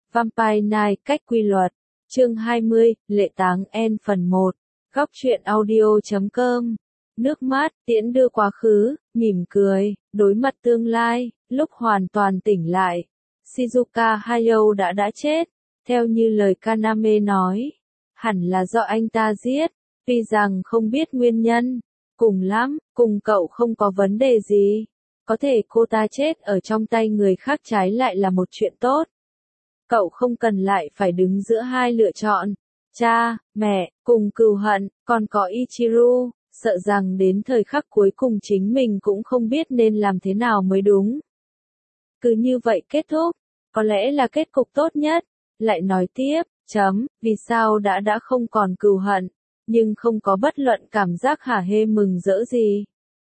Vampire Night cách quy luật. Chương 20, Lệ Táng N phần 1. Góc truyện audio.com. Nước mắt, tiễn đưa quá khứ, mỉm cười, đối mặt tương lai, lúc hoàn toàn tỉnh lại. Shizuka Hayao đã chết, theo như lời Kaname nói. Hẳn là do anh ta giết, tuy rằng không biết nguyên nhân. Cùng lắm, cùng cậu không có vấn đề gì. Có thể cô ta chết ở trong tay người khác trái lại là một chuyện tốt. Cậu không cần lại phải đứng giữa hai lựa chọn, cha, mẹ, cùng cừu hận, còn có Ichiru, sợ rằng đến thời khắc cuối cùng chính mình cũng không biết nên làm thế nào mới đúng. Cứ như vậy kết thúc, có lẽ là kết cục tốt nhất. Lại nói tiếp, vì sao đã không còn cừu hận, nhưng không có bất luận cảm giác hả hê mừng rỡ gì.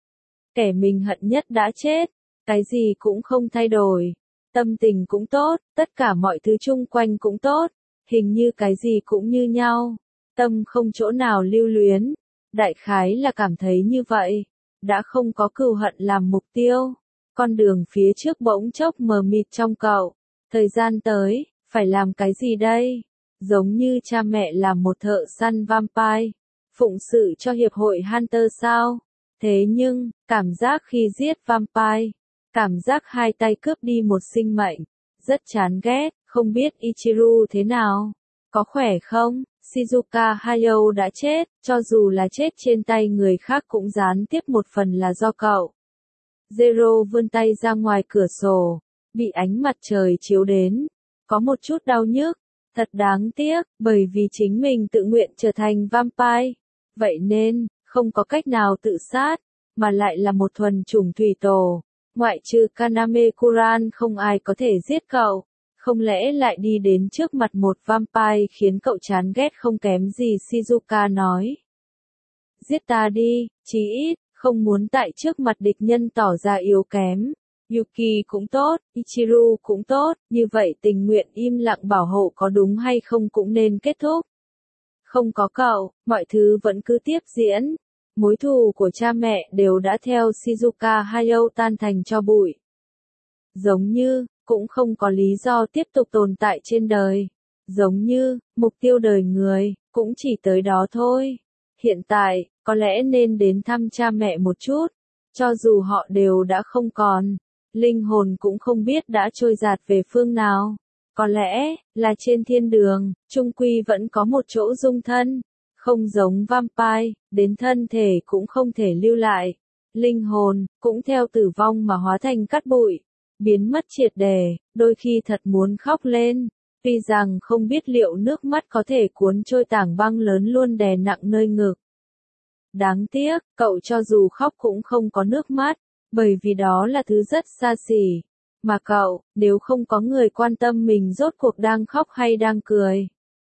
Kẻ mình hận nhất đã chết, cái gì cũng không thay đổi. Tâm tình cũng tốt, tất cả mọi thứ chung quanh cũng tốt, hình như cái gì cũng như nhau. Tâm không chỗ nào lưu luyến, đại khái là cảm thấy như vậy, đã không có cừu hận làm mục tiêu. Con đường phía trước bỗng chốc mờ mịt trong cậu, thời gian tới, phải làm cái gì đây? Giống như cha mẹ làm một thợ săn vampire, phụng sự cho hiệp hội Hunter sao? Thế nhưng, cảm giác khi giết vampire, cảm giác hai tay cướp đi một sinh mệnh, rất chán ghét, không biết Ichiru thế nào, có khỏe không? Shizuka Hayao đã chết, cho dù là chết trên tay người khác cũng gián tiếp một phần là do cậu. Zero vươn tay ra ngoài cửa sổ, bị ánh mặt trời chiếu đến, có một chút đau nhức, thật đáng tiếc, bởi vì chính mình tự nguyện trở thành vampire, vậy nên, không có cách nào tự sát, mà lại là một thuần chủng thủy tổ. Ngoại trừ Kaname Kuran không ai có thể giết cậu, không lẽ lại đi đến trước mặt một vampire khiến cậu chán ghét không kém gì Shizuka nói. Giết ta đi, chí ít, không muốn tại trước mặt địch nhân tỏ ra yếu kém. Yuki cũng tốt, Ichiru cũng tốt, như vậy tình nguyện im lặng bảo hộ có đúng hay không cũng nên kết thúc. Không có cậu, mọi thứ vẫn cứ tiếp diễn. Mối thù của cha mẹ đều đã theo Shizuka Hayao tan thành tro bụi. Giống như, cũng không có lý do tiếp tục tồn tại trên đời. Giống như, mục tiêu đời người, cũng chỉ tới đó thôi. Hiện tại, có lẽ nên đến thăm cha mẹ một chút. Cho dù họ đều đã không còn, linh hồn cũng không biết đã trôi dạt về phương nào. Có lẽ, là trên thiên đường, chung quy vẫn có một chỗ dung thân. Không giống vampire, đến thân thể cũng không thể lưu lại. Linh hồn, cũng theo tử vong mà hóa thành cát bụi. Biến mất triệt để, đôi khi thật muốn khóc lên. Tuy rằng không biết liệu nước mắt có thể cuốn trôi tảng băng lớn luôn đè nặng nơi ngực. Đáng tiếc, cậu cho dù khóc cũng không có nước mắt, bởi vì đó là thứ rất xa xỉ. Mà cậu, nếu không có người quan tâm mình rốt cuộc đang khóc hay đang cười.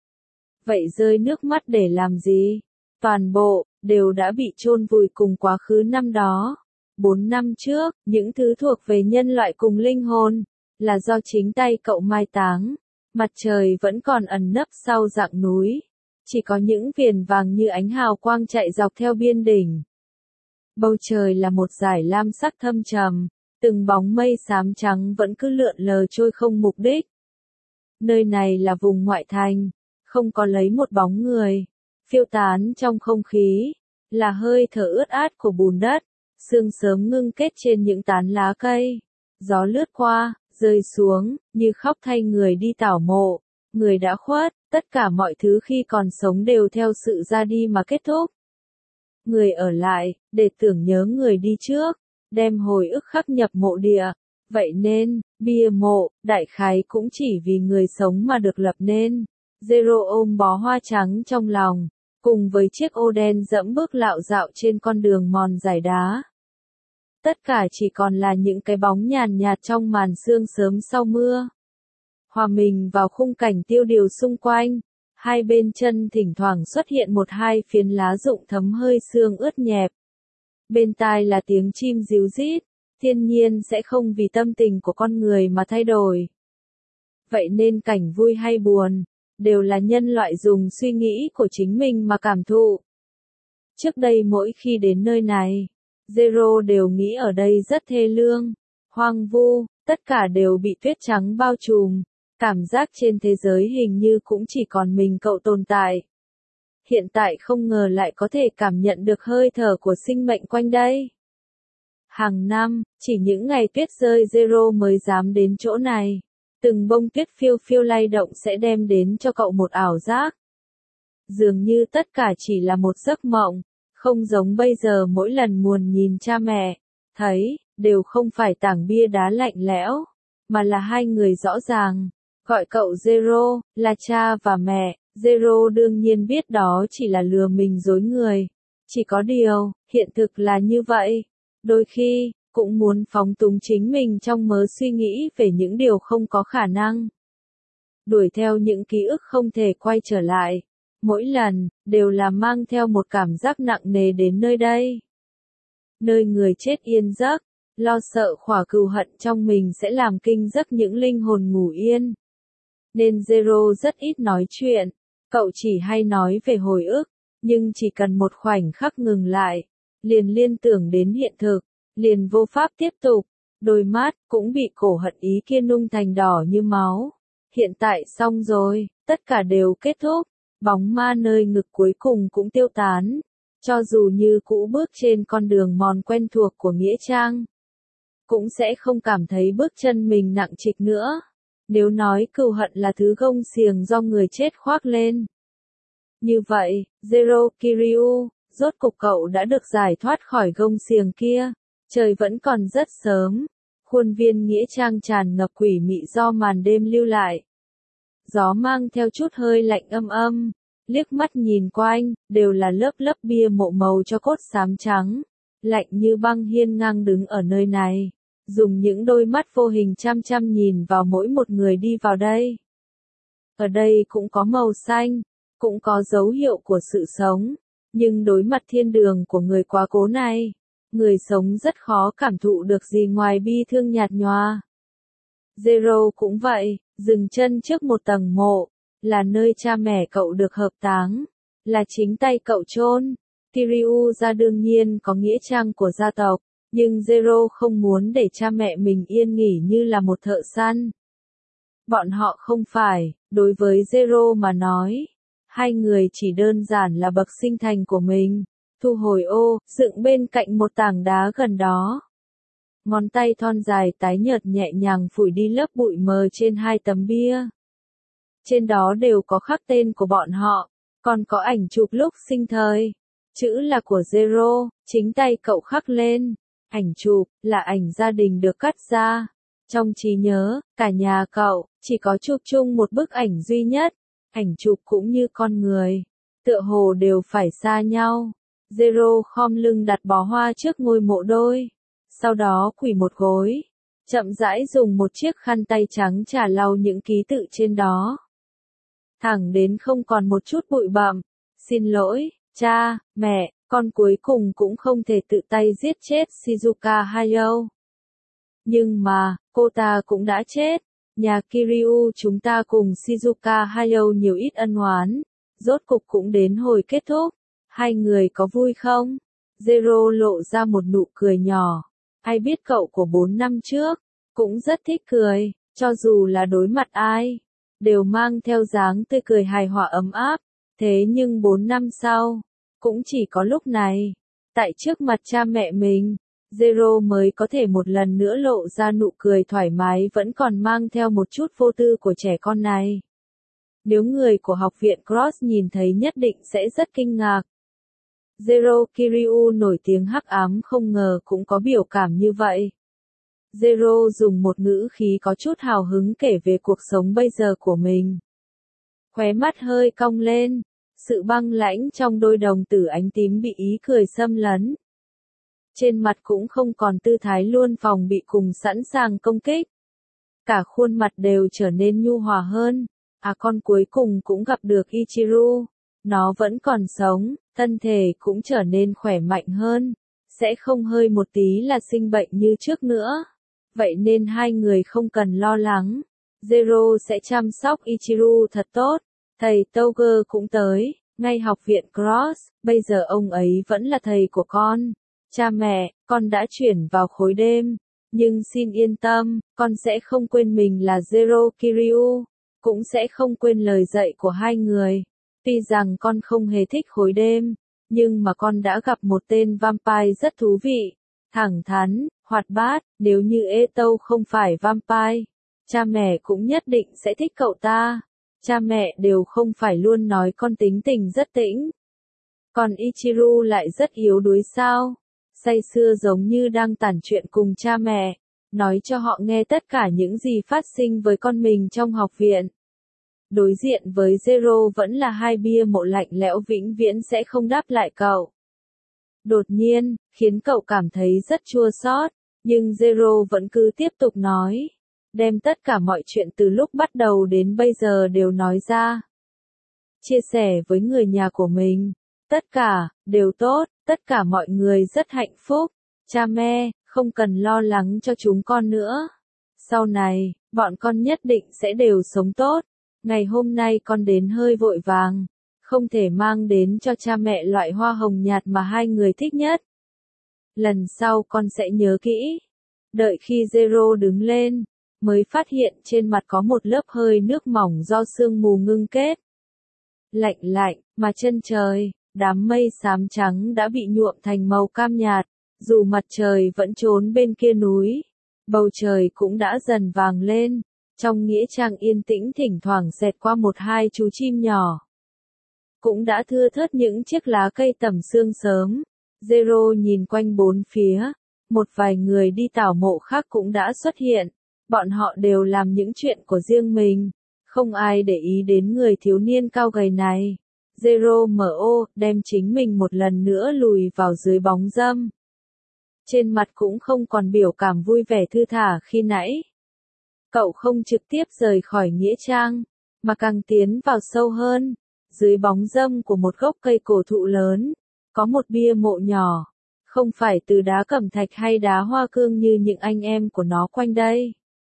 Vậy rơi nước mắt để làm gì? Toàn bộ, đều đã bị chôn vùi cùng quá khứ năm đó. 4 năm trước, những thứ thuộc về nhân loại cùng linh hồn, là do chính tay cậu mai táng. Mặt trời vẫn còn ẩn nấp sau rặng núi. Chỉ có những viền vàng như ánh hào quang chạy dọc theo biên đỉnh. Bầu trời là một dải lam sắc thâm trầm, từng bóng mây xám trắng vẫn cứ lượn lờ trôi không mục đích. Nơi này là vùng ngoại thành, không có lấy một bóng người, phiêu tán trong không khí, là hơi thở ướt át của bùn đất, sương sớm ngưng kết trên những tán lá cây, gió lướt qua, rơi xuống, như khóc thay người đi tảo mộ, người đã khuất, tất cả mọi thứ khi còn sống đều theo sự ra đi mà kết thúc. Người ở lại, để tưởng nhớ người đi trước, đem hồi ức khắc nhập mộ địa, vậy nên, bia mộ, đại khái cũng chỉ vì người sống mà được lập nên. Zero ôm bó hoa trắng trong lòng, cùng với chiếc ô đen dẫm bước lạo dạo trên con đường mòn dải đá. Tất cả chỉ còn là những cái bóng nhàn nhạt trong màn sương sớm sau mưa. Hòa mình vào khung cảnh tiêu điều xung quanh, hai bên chân thỉnh thoảng xuất hiện một hai phiến lá rụng thấm hơi sương ướt nhẹp. Bên tai là tiếng chim ríu rít, thiên nhiên sẽ không vì tâm tình của con người mà thay đổi. Vậy nên cảnh vui hay buồn, đều là nhân loại dùng suy nghĩ của chính mình mà cảm thụ. Trước đây mỗi khi đến nơi này, Zero đều nghĩ ở đây rất thê lương, hoang vu, tất cả đều bị tuyết trắng bao trùm, Cảm giác trên thế giới hình như cũng chỉ còn mình cậu tồn tại. Hiện tại không ngờ lại có thể cảm nhận được hơi thở của sinh mệnh quanh đây. Hàng năm, chỉ những ngày tuyết rơi Zero mới dám đến chỗ này. Từng bông tuyết phiêu phiêu lay động sẽ đem đến cho cậu một ảo giác. Dường như tất cả chỉ là một giấc mộng, không giống bây giờ mỗi lần muốn nhìn cha mẹ, thấy, đều không phải tảng bia đá lạnh lẽo, mà là hai người rõ ràng. Gọi cậu Zero, là cha và mẹ, Zero đương nhiên biết đó chỉ là lừa mình dối người. Chỉ có điều, hiện thực là như vậy. Đôi khi, cũng muốn phóng túng chính mình trong mớ suy nghĩ về những điều không có khả năng. Đuổi theo những ký ức không thể quay trở lại. Mỗi lần, đều là mang theo một cảm giác nặng nề đến nơi đây. Nơi người chết yên giấc, lo sợ khỏa cừu hận trong mình sẽ làm kinh giấc những linh hồn ngủ yên. Nên Zero rất ít nói chuyện, cậu chỉ hay nói về hồi ức, nhưng chỉ cần một khoảnh khắc ngừng lại, liền liên tưởng đến hiện thực, liền vô pháp tiếp tục, đôi mắt cũng bị cổ hận ý kia nung thành đỏ như máu. Hiện tại xong rồi, tất cả đều kết thúc, bóng ma nơi ngực cuối cùng cũng tiêu tán, cho dù như cũ bước trên con đường mòn quen thuộc của Nghĩa Trang, cũng sẽ không cảm thấy bước chân mình nặng trịch nữa. Nếu nói cừu hận là thứ gông xiềng do người chết khoác lên. Như vậy, Zero Kiryu, rốt cục cậu đã được giải thoát khỏi gông xiềng kia. Trời vẫn còn rất sớm. Khuôn viên Nghĩa Trang tràn ngập quỷ mị do màn đêm lưu lại. Gió mang theo chút hơi lạnh âm âm. Liếc mắt nhìn quanh, đều là lớp lớp bia mộ màu cho cốt xám trắng. Lạnh như băng hiên ngang đứng ở nơi này. Dùng những đôi mắt vô hình chăm chăm nhìn vào mỗi một người đi vào đây. Ở đây cũng có màu xanh, cũng có dấu hiệu của sự sống, nhưng đối mặt thiên đường của người quá cố này, người sống rất khó cảm thụ được gì ngoài bi thương nhạt nhòa. Zero cũng vậy, dừng chân trước một tầng mộ, là nơi cha mẹ cậu được hợp táng, là chính tay cậu chôn. Kiryu ra đương nhiên có nghĩa trang của gia tộc. Nhưng Zero không muốn để cha mẹ mình yên nghỉ như là một thợ săn. Bọn họ không phải, đối với Zero mà nói. Hai người chỉ đơn giản là bậc sinh thành của mình. Thu hồi ô, dựng bên cạnh một tảng đá gần đó. Ngón tay thon dài tái nhợt nhẹ nhàng phủi đi lớp bụi mờ trên hai tấm bia. Trên đó đều có khắc tên của bọn họ, còn có ảnh chụp lúc sinh thời. Chữ là của Zero, chính tay cậu khắc lên. Ảnh chụp, là ảnh gia đình được cắt ra. Trong trí nhớ, cả nhà cậu, chỉ có chụp chung một bức ảnh duy nhất. Ảnh chụp cũng như con người. Tựa hồ đều phải xa nhau. Zero khom lưng đặt bó hoa trước ngôi mộ đôi. Sau đó quỳ một gối. Chậm rãi dùng một chiếc khăn tay trắng chà lau những ký tự trên đó. Thẳng đến không còn một chút bụi bặm. Xin lỗi, cha, mẹ. Con cuối cùng cũng không thể tự tay giết chết Shizuka Hayao. Nhưng mà, cô ta cũng đã chết. Nhà Kiryu chúng ta cùng Shizuka Hayao nhiều ít ân oán. Rốt cục cũng đến hồi kết thúc. Hai người có vui không? Zero lộ ra một nụ cười nhỏ. Ai biết cậu của 4 năm trước, cũng rất thích cười, cho dù là đối mặt ai, đều mang theo dáng tươi cười hài hòa ấm áp. Thế nhưng 4 năm sau, cũng chỉ có lúc này, tại trước mặt cha mẹ mình, Zero mới có thể một lần nữa lộ ra nụ cười thoải mái vẫn còn mang theo một chút vô tư của trẻ con này. Nếu người của học viện Cross nhìn thấy nhất định sẽ rất kinh ngạc. Zero Kiryu nổi tiếng hắc ám không ngờ cũng có biểu cảm như vậy. Zero dùng một ngữ khí có chút hào hứng kể về cuộc sống bây giờ của mình. Khóe mắt hơi cong lên. Sự băng lãnh trong đôi đồng tử ánh tím bị ý cười xâm lấn. Trên mặt cũng không còn tư thái luôn phòng bị cùng sẵn sàng công kích. Cả khuôn mặt đều trở nên nhu hòa hơn. Con cuối cùng cũng gặp được Ichiru. Nó vẫn còn sống, thân thể cũng trở nên khỏe mạnh hơn. Sẽ không hơi một tí là sinh bệnh như trước nữa. Vậy nên hai người không cần lo lắng. Zero sẽ chăm sóc Ichiru thật tốt. Thầy Toger cũng tới, ngay học viện Cross, bây giờ ông ấy vẫn là thầy của con. Cha mẹ, con đã chuyển vào khối đêm, Nhưng xin yên tâm, con sẽ không quên mình là Zero Kiryu, cũng sẽ không quên lời dạy của hai người. Tuy rằng con không hề thích khối đêm, nhưng mà con đã gặp một tên vampire rất thú vị, thẳng thắn, hoạt bát, nếu như Etou không phải vampire, cha mẹ cũng nhất định sẽ thích cậu ta. Cha mẹ đều không phải luôn nói con tính tình rất tĩnh. Còn Ichiru lại rất yếu đuối sao? Say sưa giống như đang tản chuyện cùng cha mẹ, nói cho họ nghe tất cả những gì phát sinh với con mình trong học viện. Đối diện với Zero vẫn là hai bia mộ lạnh lẽo vĩnh viễn sẽ không đáp lại cậu. Đột nhiên, khiến cậu cảm thấy rất chua xót, nhưng Zero vẫn cứ tiếp tục nói, đem tất cả mọi chuyện từ lúc bắt đầu đến bây giờ đều nói ra. Chia sẻ với người nhà của mình, tất cả, đều tốt, tất cả mọi người rất hạnh phúc, cha mẹ, không cần lo lắng cho chúng con nữa. Sau này, bọn con nhất định sẽ đều sống tốt. Ngày hôm nay con đến hơi vội vàng, không thể mang đến cho cha mẹ loại hoa hồng nhạt mà hai người thích nhất. Lần sau con sẽ nhớ kỹ. Đợi khi Zero đứng lên, mới phát hiện trên mặt có một lớp hơi nước mỏng do sương mù ngưng kết. Lạnh lạnh, mà chân trời, đám mây xám trắng đã bị nhuộm thành màu cam nhạt, dù mặt trời vẫn trốn bên kia núi. Bầu trời cũng đã dần vàng lên, trong nghĩa trang yên tĩnh thỉnh thoảng xẹt qua một hai chú chim nhỏ. Cũng đã thưa thớt những chiếc lá cây tầm sương sớm. Zero nhìn quanh bốn phía, một vài người đi tảo mộ khác cũng đã xuất hiện. Bọn họ đều làm những chuyện của riêng mình, không ai để ý đến người thiếu niên cao gầy này. Zero mo đem chính mình một lần nữa lùi vào dưới bóng râm. Trên mặt cũng không còn biểu cảm vui vẻ thư thả khi nãy. Cậu không trực tiếp rời khỏi nghĩa trang, mà càng tiến vào sâu hơn. Dưới bóng râm của một gốc cây cổ thụ lớn, có một bia mộ nhỏ, không phải từ đá cẩm thạch hay đá hoa cương như những anh em của nó quanh đây,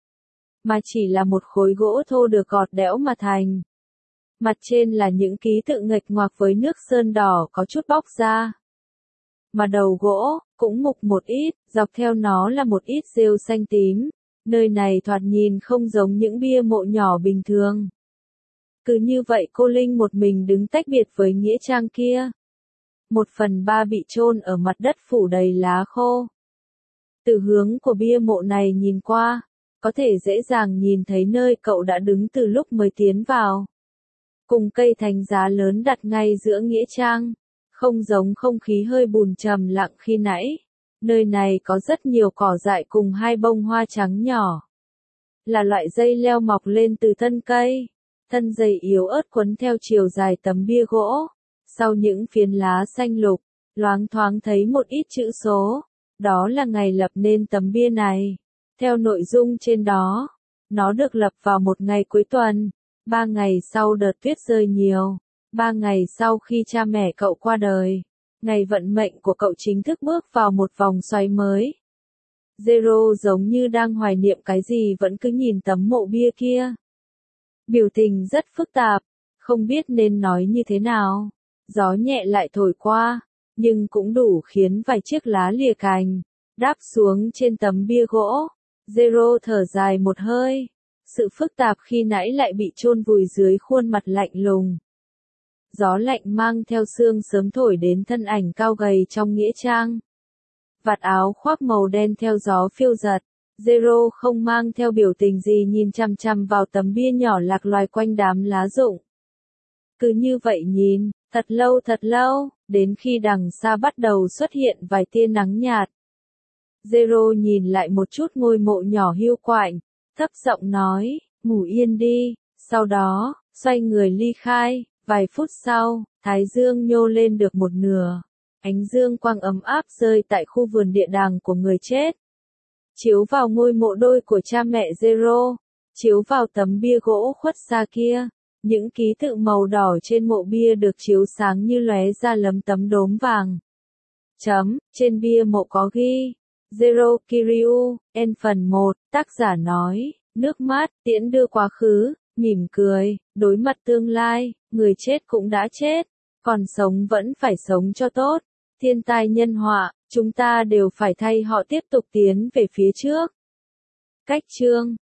mà chỉ là một khối gỗ thô được gọt đẽo mà thành. Mặt trên là những ký tự nghịch ngoạc với nước sơn đỏ có chút bóc ra. Mà đầu gỗ, cũng mục một ít, dọc theo nó là một ít rêu xanh tím. Nơi này thoạt nhìn không giống những bia mộ nhỏ bình thường. Cứ như vậy cô Linh một mình đứng tách biệt với nghĩa trang kia. 1/3 bị chôn ở mặt đất phủ đầy lá khô. Từ hướng của bia mộ này nhìn qua, có thể dễ dàng nhìn thấy nơi cậu đã đứng từ lúc mới tiến vào. Cùng cây thánh giá lớn đặt ngay giữa nghĩa trang, không giống không khí hơi bùn trầm lặng khi nãy. Nơi này có rất nhiều cỏ dại cùng hai bông hoa trắng nhỏ. Là loại dây leo mọc lên từ thân cây. Thân dây yếu ớt quấn theo chiều dài tấm bia gỗ. Sau những phiến lá xanh lục, loáng thoáng thấy một ít chữ số. Đó là ngày lập nên tấm bia này. Theo nội dung trên đó, nó được lập vào một ngày cuối tuần. 3 ngày sau đợt tuyết rơi nhiều. 3 ngày sau khi cha mẹ cậu qua đời. Ngày vận mệnh của cậu chính thức bước vào một vòng xoáy mới. Zero giống như đang hoài niệm cái gì vẫn cứ nhìn tấm mộ bia kia. Biểu tình rất phức tạp, không biết nên nói như thế nào. Gió nhẹ lại thổi qua, nhưng cũng đủ khiến vài chiếc lá lìa cành, đáp xuống trên tấm bia gỗ. Zero thở dài một hơi. Sự phức tạp khi nãy lại bị chôn vùi dưới khuôn mặt lạnh lùng. Gió lạnh mang theo sương sớm thổi đến thân ảnh cao gầy trong nghĩa trang. Vạt áo khoác màu đen theo gió phiêu giật. Zero không mang theo biểu tình gì nhìn chằm chằm vào tấm bia nhỏ lạc loài quanh đám lá rụng. Cứ như vậy nhìn, thật lâu, đến khi đằng xa bắt đầu xuất hiện vài tia nắng nhạt. Zero nhìn lại một chút ngôi mộ nhỏ hiu quạnh, thấp giọng nói, ngủ yên đi, sau đó, xoay người ly khai. Vài phút sau, thái dương nhô lên được một nửa. Ánh dương quang ấm áp rơi tại khu vườn địa đàng của người chết. Chiếu vào ngôi mộ đôi của cha mẹ Zero. Chiếu vào tấm bia gỗ khuất xa kia. Những ký tự màu đỏ trên mộ bia được chiếu sáng như lóe ra lấm tấm đốm vàng. Trên bia mộ có ghi. Zero Kiryu, phần 1, tác giả nói, nước mắt, tiễn đưa quá khứ, mỉm cười, đối mặt tương lai, người chết cũng đã chết, còn sống vẫn phải sống cho tốt. Thiên tai nhân họa, chúng ta đều phải thay họ tiếp tục tiến về phía trước. Cách chương